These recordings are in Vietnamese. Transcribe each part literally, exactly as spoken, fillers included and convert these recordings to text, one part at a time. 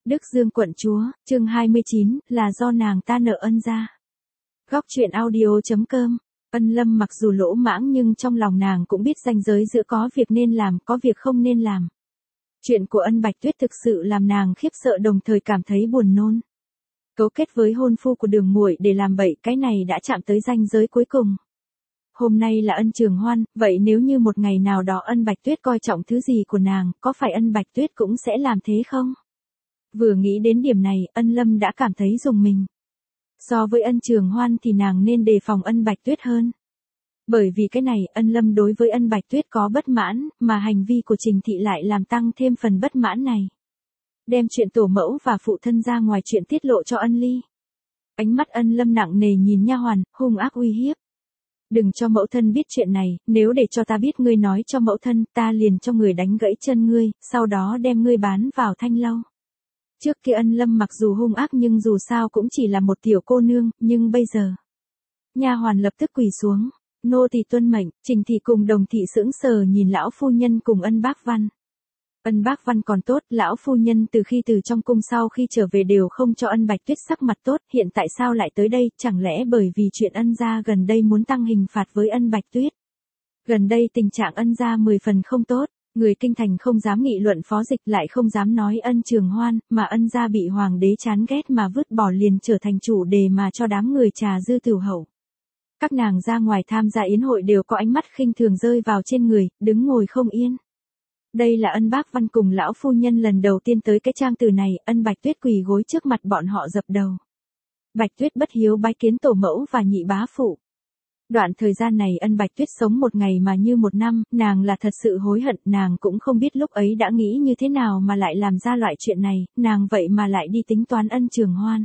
Đức Dương quận chúa, chương hai mươi chín, là do nàng ta nợ ân gia. Góc truyện audio.com. Ân Lâm mặc dù lỗ mãng nhưng trong lòng nàng cũng biết ranh giới giữa có việc nên làm, có việc không nên làm. Chuyện của Ân Bạch Tuyết thực sự làm nàng khiếp sợ đồng thời cảm thấy buồn nôn. Cấu kết với hôn phu của Đường Muội để làm bậy, cái này đã chạm tới ranh giới cuối cùng. Hôm nay là Ân Trường Hoan, vậy nếu như một ngày nào đó Ân Bạch Tuyết coi trọng thứ gì của nàng, có phải Ân Bạch Tuyết cũng sẽ làm thế không? Vừa nghĩ đến điểm này, Ân Lâm đã cảm thấy rùng mình. So với Ân Trường Hoan thì nàng nên đề phòng Ân Bạch Tuyết hơn. Bởi vì cái này, Ân Lâm đối với Ân Bạch Tuyết có bất mãn, mà hành vi của Trình Thị lại làm tăng thêm phần bất mãn này. Đem chuyện tổ mẫu và phụ thân ra ngoài chuyện tiết lộ cho Ân Ly. Ánh mắt Ân Lâm nặng nề nhìn nha hoàn, hung ác uy hiếp. Đừng cho mẫu thân biết chuyện này, nếu để cho ta biết ngươi nói cho mẫu thân, ta liền cho người đánh gãy chân ngươi, sau đó đem ngươi bán vào thanh lâu. Trước kia Ân Lâm mặc dù hung ác nhưng dù sao cũng chỉ là một tiểu cô nương, nhưng bây giờ. Nha hoàn lập tức quỳ xuống, nô tỳ tuân mệnh. Trình Thị cùng Đồng Thị sững sờ nhìn lão phu nhân cùng Ân Bác Văn. Ân Bác Văn còn tốt, lão phu nhân từ khi từ trong cung sau khi trở về đều không cho Ân Bạch Tuyết sắc mặt tốt, hiện tại sao lại tới đây, chẳng lẽ bởi vì chuyện Ân gia gần đây muốn tăng hình phạt với Ân Bạch Tuyết. Gần đây tình trạng Ân gia mười phần không tốt. Người kinh thành không dám nghị luận Phó Dịch, lại không dám nói Ân Trường Hoan, mà Ân gia bị hoàng đế chán ghét mà vứt bỏ liền trở thành chủ đề mà cho đám người trà dư tửu hậu. Các nàng ra ngoài tham gia yến hội đều có ánh mắt khinh thường rơi vào trên người, đứng ngồi không yên. Đây là Ân Bác Văn cùng lão phu nhân lần đầu tiên tới cái trang từ này, Ân Bạch Tuyết quỳ gối trước mặt bọn họ dập đầu. Bạch Tuyết bất hiếu bái kiến tổ mẫu và nhị bá phụ. Đoạn thời gian này Ân Bạch Tuyết sống một ngày mà như một năm, nàng là thật sự hối hận, nàng cũng không biết lúc ấy đã nghĩ như thế nào mà lại làm ra loại chuyện này, nàng vậy mà lại đi tính toán Ân Trường Hoan.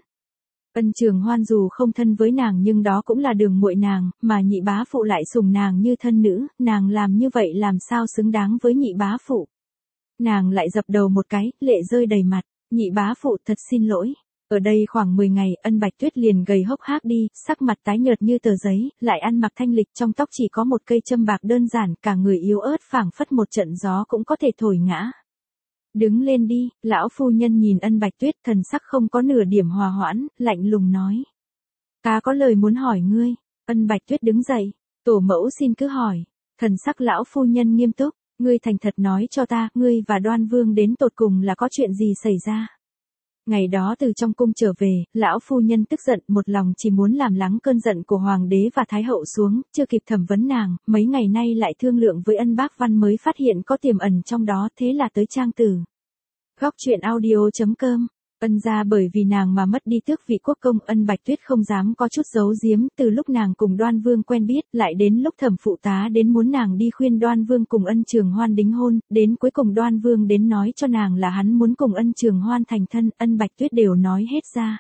Ân Trường Hoan dù không thân với nàng nhưng đó cũng là Đường muội nàng, mà nhị bá phụ lại sủng nàng như thân nữ, nàng làm như vậy làm sao xứng đáng với nhị bá phụ. Nàng lại dập đầu một cái, lệ rơi đầy mặt, nhị bá phụ thật xin lỗi. Ở đây khoảng mười ngày, Ân Bạch Tuyết liền gầy hốc hác đi, sắc mặt tái nhợt như tờ giấy, lại ăn mặc thanh lịch, trong tóc chỉ có một cây châm bạc đơn giản, cả người yếu ớt phảng phất một trận gió cũng có thể thổi ngã. Đứng lên đi, lão phu nhân nhìn Ân Bạch Tuyết, thần sắc không có nửa điểm hòa hoãn, lạnh lùng nói. Ta có lời muốn hỏi ngươi. Ân Bạch Tuyết đứng dậy, tổ mẫu xin cứ hỏi. Thần sắc lão phu nhân nghiêm túc, ngươi thành thật nói cho ta, ngươi và Đoan Vương đến tột cùng là có chuyện gì xảy ra. Ngày đó từ trong cung trở về, lão phu nhân tức giận, một lòng chỉ muốn làm lắng cơn giận của hoàng đế và thái hậu xuống, chưa kịp thẩm vấn nàng, mấy ngày nay lại thương lượng với Ân Bác Văn mới phát hiện có tiềm ẩn trong đó, thế là tới trang tử. Góc truyện audio.com. Ân gia bởi vì nàng mà mất đi tước vị quốc công, Ân Bạch Tuyết không dám có chút giấu giếm, từ lúc nàng cùng Đoan Vương quen biết, lại đến lúc thẩm phụ tá đến muốn nàng đi khuyên Đoan Vương cùng Ân Trường Hoan đính hôn, đến cuối cùng Đoan Vương đến nói cho nàng là hắn muốn cùng Ân Trường Hoan thành thân, Ân Bạch Tuyết đều nói hết ra.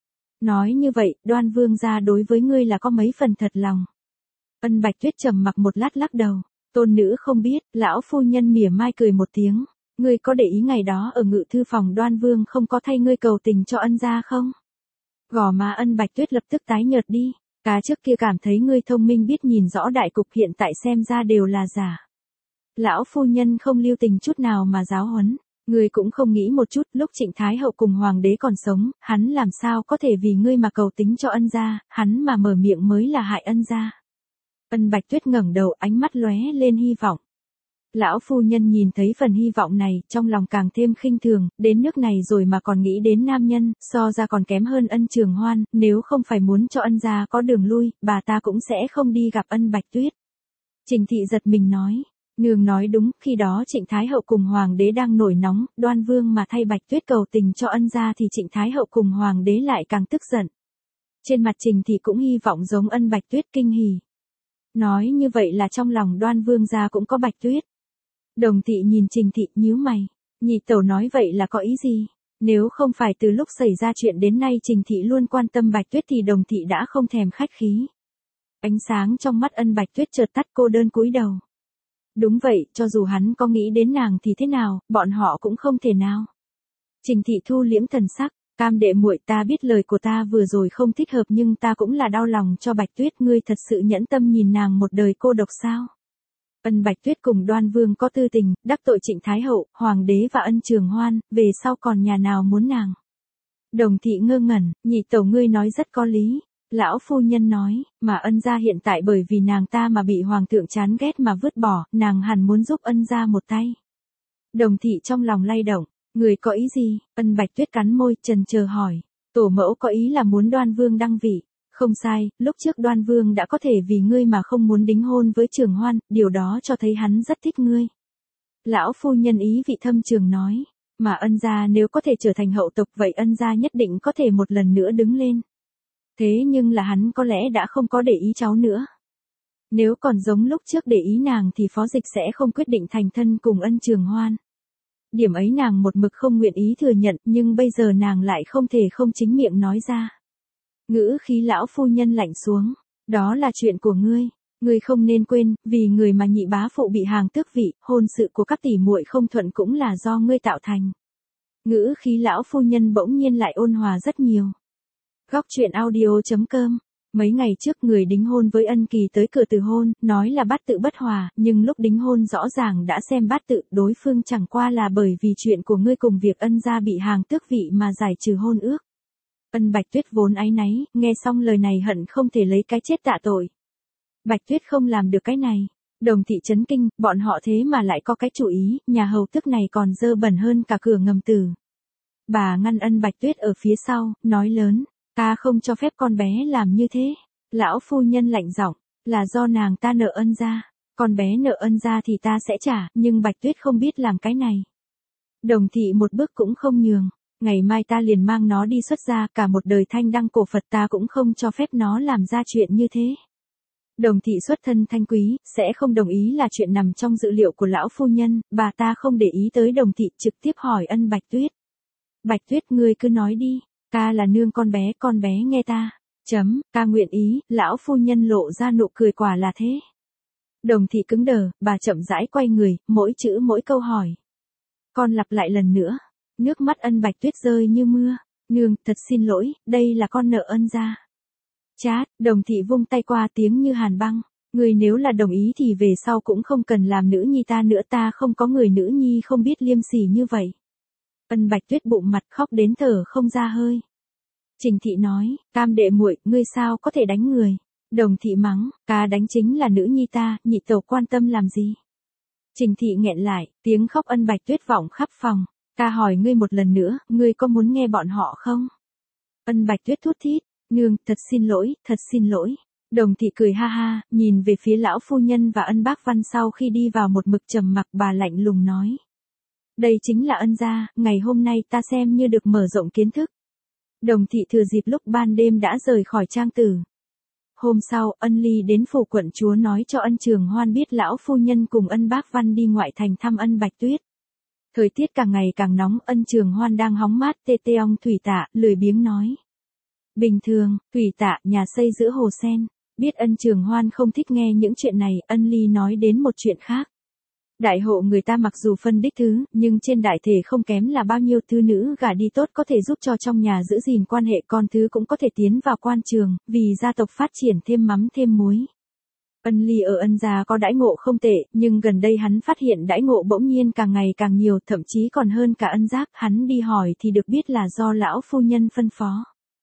Nói như vậy, Đoan Vương gia đối với ngươi là có mấy phần thật lòng. Ân Bạch Tuyết trầm mặc một lát lắc đầu, tôn nữ không biết, lão phu nhân mỉa mai cười một tiếng. Ngươi có để ý ngày đó ở ngự thư phòng Đoan Vương không có thay ngươi cầu tình cho Ân gia không? Gò má Ân Bạch Tuyết lập tức tái nhợt đi, cá trước kia cảm thấy ngươi thông minh biết nhìn rõ đại cục, hiện tại xem ra đều là giả. Lão phu nhân không lưu tình chút nào mà giáo huấn, ngươi cũng không nghĩ một chút, lúc Trịnh Thái hậu cùng hoàng đế còn sống, hắn làm sao có thể vì ngươi mà cầu tính cho Ân gia, hắn mà mở miệng mới là hại Ân gia. Ân Bạch Tuyết ngẩng đầu, ánh mắt lóe lên hy vọng. Lão phu nhân nhìn thấy phần hy vọng này, trong lòng càng thêm khinh thường, đến nước này rồi mà còn nghĩ đến nam nhân, so ra còn kém hơn Ân Trường Hoan, nếu không phải muốn cho Ân gia có đường lui, bà ta cũng sẽ không đi gặp Ân Bạch Tuyết. Trình Thị giật mình nói, nương nói đúng, khi đó Trịnh Thái hậu cùng hoàng đế đang nổi nóng, Đoan Vương mà thay Bạch Tuyết cầu tình cho Ân gia thì Trịnh Thái hậu cùng hoàng đế lại càng tức giận. Trên mặt Trình Thị cũng hy vọng giống Ân Bạch Tuyết kinh hỉ. Nói như vậy là trong lòng Đoan Vương gia cũng có Bạch Tuyết. Đồng Thị nhìn Trình Thị nhíu mày, nhị tẩu nói vậy là có ý gì? Nếu không phải từ lúc xảy ra chuyện đến nay Trình Thị luôn quan tâm Bạch Tuyết thì Đồng Thị đã không thèm khách khí. Ánh sáng trong mắt Ân Bạch Tuyết chợt tắt, cô đơn cúi đầu. Đúng vậy, cho dù hắn có nghĩ đến nàng thì thế nào, bọn họ cũng không thể nào. Trình Thị thu liễm thần sắc, cam đệ muội, ta biết lời của ta vừa rồi không thích hợp nhưng ta cũng là đau lòng cho Bạch Tuyết, ngươi thật sự nhẫn tâm nhìn nàng một đời cô độc sao? Ân Bạch Tuyết cùng Đoan Vương có tư tình, đắc tội Trịnh Thái Hậu, Hoàng đế và Ân Trường Hoan, về sau còn nhà nào muốn nàng. Đồng thị ngơ ngẩn, nhị tẩu ngươi nói rất có lý. Lão phu nhân nói, mà Ân gia hiện tại bởi vì nàng ta mà bị hoàng thượng chán ghét mà vứt bỏ, nàng hẳn muốn giúp Ân gia một tay. Đồng thị trong lòng lay động, người có ý gì? Ân Bạch Tuyết cắn môi, chần chờ hỏi. Tổ mẫu có ý là muốn Đoan Vương đăng vị. Không sai, lúc trước Đoan Vương đã có thể vì ngươi mà không muốn đính hôn với Trường Hoan, điều đó cho thấy hắn rất thích ngươi. Lão phu nhân ý vị thâm trường nói, mà Ân gia nếu có thể trở thành hậu tộc vậy Ân gia nhất định có thể một lần nữa đứng lên. Thế nhưng là hắn có lẽ đã không có để ý cháu nữa. Nếu còn giống lúc trước để ý nàng thì Phó Dịch sẽ không quyết định thành thân cùng Ân Trường Hoan. Điểm ấy nàng một mực không nguyện ý thừa nhận, nhưng bây giờ nàng lại không thể không chính miệng nói ra. Ngữ khí lão phu nhân lạnh xuống, đó là chuyện của ngươi, ngươi không nên quên, vì người mà nhị bá phụ bị hàng tước vị, hôn sự của các tỷ muội không thuận cũng là do ngươi tạo thành. Ngữ khí lão phu nhân bỗng nhiên lại ôn hòa rất nhiều. Góc truyện audio chấm com. Mấy ngày trước người đính hôn với Ân Kỳ tới cửa từ hôn, nói là bát tự bất hòa, nhưng lúc đính hôn rõ ràng đã xem bát tự, đối phương chẳng qua là bởi vì chuyện của ngươi cùng việc Ân gia bị hàng tước vị mà giải trừ hôn ước. Ân Bạch Tuyết vốn áy náy, nghe xong lời này hận không thể lấy cái chết tạ tội. Bạch Tuyết không làm được cái này. Đồng thị chấn kinh, bọn họ thế mà lại có cái chủ ý, nhà hầu tước này còn dơ bẩn hơn cả cửa ngầm tử. Bà ngăn Ân Bạch Tuyết ở phía sau, nói lớn. Ta không cho phép con bé làm như thế. Lão phu nhân lạnh giọng, là do nàng ta nợ Ân gia. Con bé nợ Ân gia thì ta sẽ trả, nhưng Bạch Tuyết không biết làm cái này. Đồng thị một bước cũng không nhường. Ngày mai ta liền mang nó đi xuất gia, cả một đời thanh đăng cổ Phật ta cũng không cho phép nó làm ra chuyện như thế. Đồng thị xuất thân thanh quý, sẽ không đồng ý là chuyện nằm trong dự liệu của lão phu nhân, bà ta không để ý tới đồng thị trực tiếp hỏi Ân Bạch Tuyết. Bạch Tuyết ngươi cứ nói đi. Ta là nương con bé, con bé nghe ta. Chấm, ta nguyện ý, lão phu nhân lộ ra nụ cười quả là thế. Đồng thị cứng đờ, bà chậm rãi quay người, mỗi chữ mỗi câu hỏi. Con lặp lại lần nữa. Nước mắt Ân Bạch Tuyết rơi như mưa. Nương, thật xin lỗi, đây là con nợ Ân gia. Chát, đồng thị vung tay qua tiếng như hàn băng. Người nếu là đồng ý thì về sau cũng không cần làm nữ nhi ta nữa, ta không có người nữ nhi không biết liêm sỉ như vậy. Ân Bạch Tuyết bụng mặt khóc đến thở không ra hơi. Trình thị nói, tam đệ muội, ngươi sao có thể đánh người? Đồng thị mắng, ca đánh chính là nữ nhi ta, nhị tẩu quan tâm làm gì? Trình thị nghẹn lại, tiếng khóc Ân Bạch Tuyết vọng khắp phòng. Ta hỏi ngươi một lần nữa, ngươi có muốn nghe bọn họ không? Ân Bạch Tuyết thút thít, nương, thật xin lỗi, thật xin lỗi. Đồng thị cười ha ha, nhìn về phía lão phu nhân và Ân Bác Văn sau khi đi vào một mực trầm mặc, bà lạnh lùng nói. Đây chính là Ân gia, ngày hôm nay ta xem như được mở rộng kiến thức. Đồng thị thừa dịp lúc ban đêm đã rời khỏi trang tử. Hôm sau, Ân Ly đến phủ quận chúa nói cho Ân Trường Hoan biết lão phu nhân cùng Ân Bác Văn đi ngoại thành thăm Ân Bạch Tuyết. Thời tiết càng ngày càng nóng, Ân Trường Hoan đang hóng mát tê tê ong Thủy Tạ, lười biếng nói. Bình thường, Thủy Tạ, nhà xây giữa hồ sen. Biết Ân Trường Hoan không thích nghe những chuyện này, Ân Ly nói đến một chuyện khác. Đại hộ người ta mặc dù phân đích thứ, nhưng trên đại thể không kém là bao nhiêu thứ nữ gả đi tốt có thể giúp cho trong nhà giữ gìn quan hệ, con thứ cũng có thể tiến vào quan trường, vì gia tộc phát triển thêm mắm thêm muối. Ân Ly ở Ân gia có đãi ngộ không tệ, nhưng gần đây hắn phát hiện đãi ngộ bỗng nhiên càng ngày càng nhiều, thậm chí còn hơn cả Ân Giác, hắn đi hỏi thì được biết là do lão phu nhân phân phó.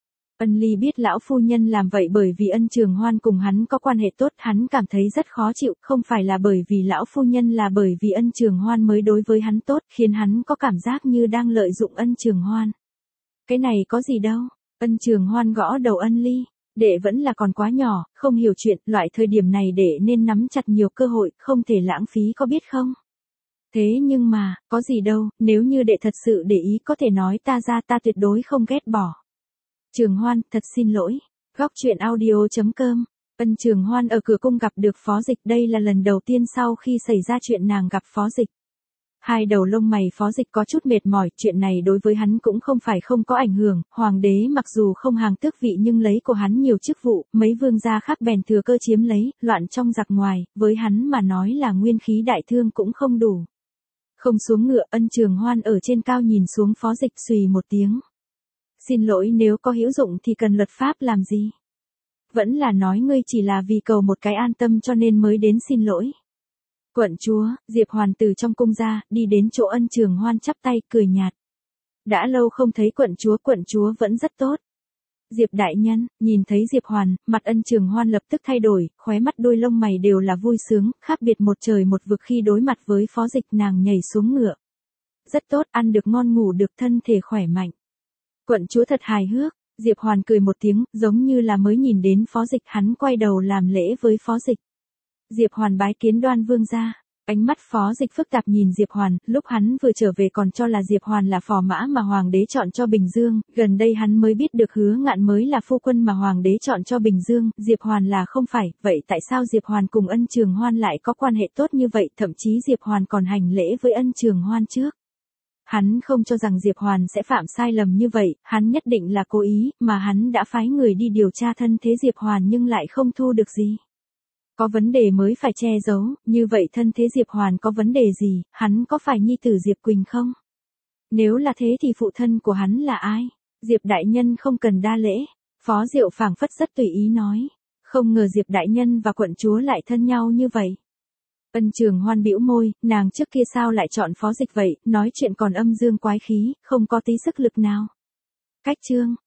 Ân Ly biết lão phu nhân làm vậy bởi vì Ân Trường Hoan cùng hắn có quan hệ tốt, hắn cảm thấy rất khó chịu, không phải là bởi vì lão phu nhân là bởi vì Ân Trường Hoan mới đối với hắn tốt, khiến hắn có cảm giác như đang lợi dụng Ân Trường Hoan. Cái này có gì đâu, Ân Trường Hoan gõ đầu Ân Ly, đệ vẫn là còn quá nhỏ, không hiểu chuyện, loại thời điểm này đệ nên nắm chặt nhiều cơ hội, không thể lãng phí có biết không? Thế nhưng mà, có gì đâu, nếu như đệ thật sự để ý có thể nói ta ra, ta tuyệt đối không ghét bỏ. Trường Hoan, thật xin lỗi. Góc truyện audio chấm com. Ân Trường Hoan ở cửa cung gặp được Phó Dịch, đây là lần đầu tiên sau khi xảy ra chuyện nàng gặp Phó Dịch. Hai đầu lông mày Phó Dịch có chút mệt mỏi, chuyện này đối với hắn cũng không phải không có ảnh hưởng, hoàng đế mặc dù không hàng tước vị nhưng lấy của hắn nhiều chức vụ, mấy vương gia khác bèn thừa cơ chiếm lấy, loạn trong giặc ngoài, với hắn mà nói là nguyên khí đại thương cũng không đủ. Không xuống ngựa, Ân Trường Hoan ở trên cao nhìn xuống Phó Dịch xùy một tiếng. Xin lỗi, nếu có hữu dụng thì cần luật pháp làm gì? Vẫn là nói ngươi chỉ là vì cầu một cái an tâm cho nên mới đến xin lỗi. Quận chúa, Diệp Hoàn từ trong cung ra, đi đến chỗ Ân Trường Hoan chắp tay, cười nhạt. Đã lâu không thấy quận chúa, quận chúa vẫn rất tốt. Diệp đại nhân, nhìn thấy Diệp Hoàn, mặt Ân Trường Hoan lập tức thay đổi, khóe mắt đôi lông mày đều là vui sướng, khác biệt một trời một vực khi đối mặt với Phó Dịch. Nàng nhảy xuống ngựa. Rất tốt, ăn được ngon ngủ được, thân thể khỏe mạnh. Quận chúa thật hài hước. Diệp Hoàn cười một tiếng, giống như là mới nhìn đến Phó Dịch. Hắn quay đầu làm lễ với Phó Dịch. Diệp Hoàn bái kiến Đoan vương gia. Ánh mắt Phó Dịch phức tạp nhìn Diệp Hoàn, lúc hắn vừa trở về còn cho là Diệp Hoàn là phò mã mà hoàng đế chọn cho Bình Dương, gần đây hắn mới biết được Hứa Ngạn mới là phu quân mà hoàng đế chọn cho Bình Dương, Diệp Hoàn là không phải, vậy tại sao Diệp Hoàn cùng Ân Trường Hoan lại có quan hệ tốt như vậy, thậm chí Diệp Hoàn còn hành lễ với Ân Trường Hoan trước. Hắn không cho rằng Diệp Hoàn sẽ phạm sai lầm như vậy, hắn nhất định là cố ý, mà hắn đã phái người đi điều tra thân thế Diệp Hoàn nhưng lại không thu được gì. Có vấn đề mới phải che giấu, như vậy thân thế Diệp Hoàn có vấn đề gì, hắn có phải nhi tử Diệp Quỳnh không? Nếu là thế thì phụ thân của hắn là ai? Diệp đại nhân không cần đa lễ. Phó Diệu phảng phất rất tùy ý nói. Không ngờ Diệp đại nhân và quận chúa lại thân nhau như vậy. Ân Trường Hoan bĩu môi, nàng trước kia sao lại chọn Phó Dịch vậy, nói chuyện còn âm dương quái khí, không có tí sức lực nào. Cách chương.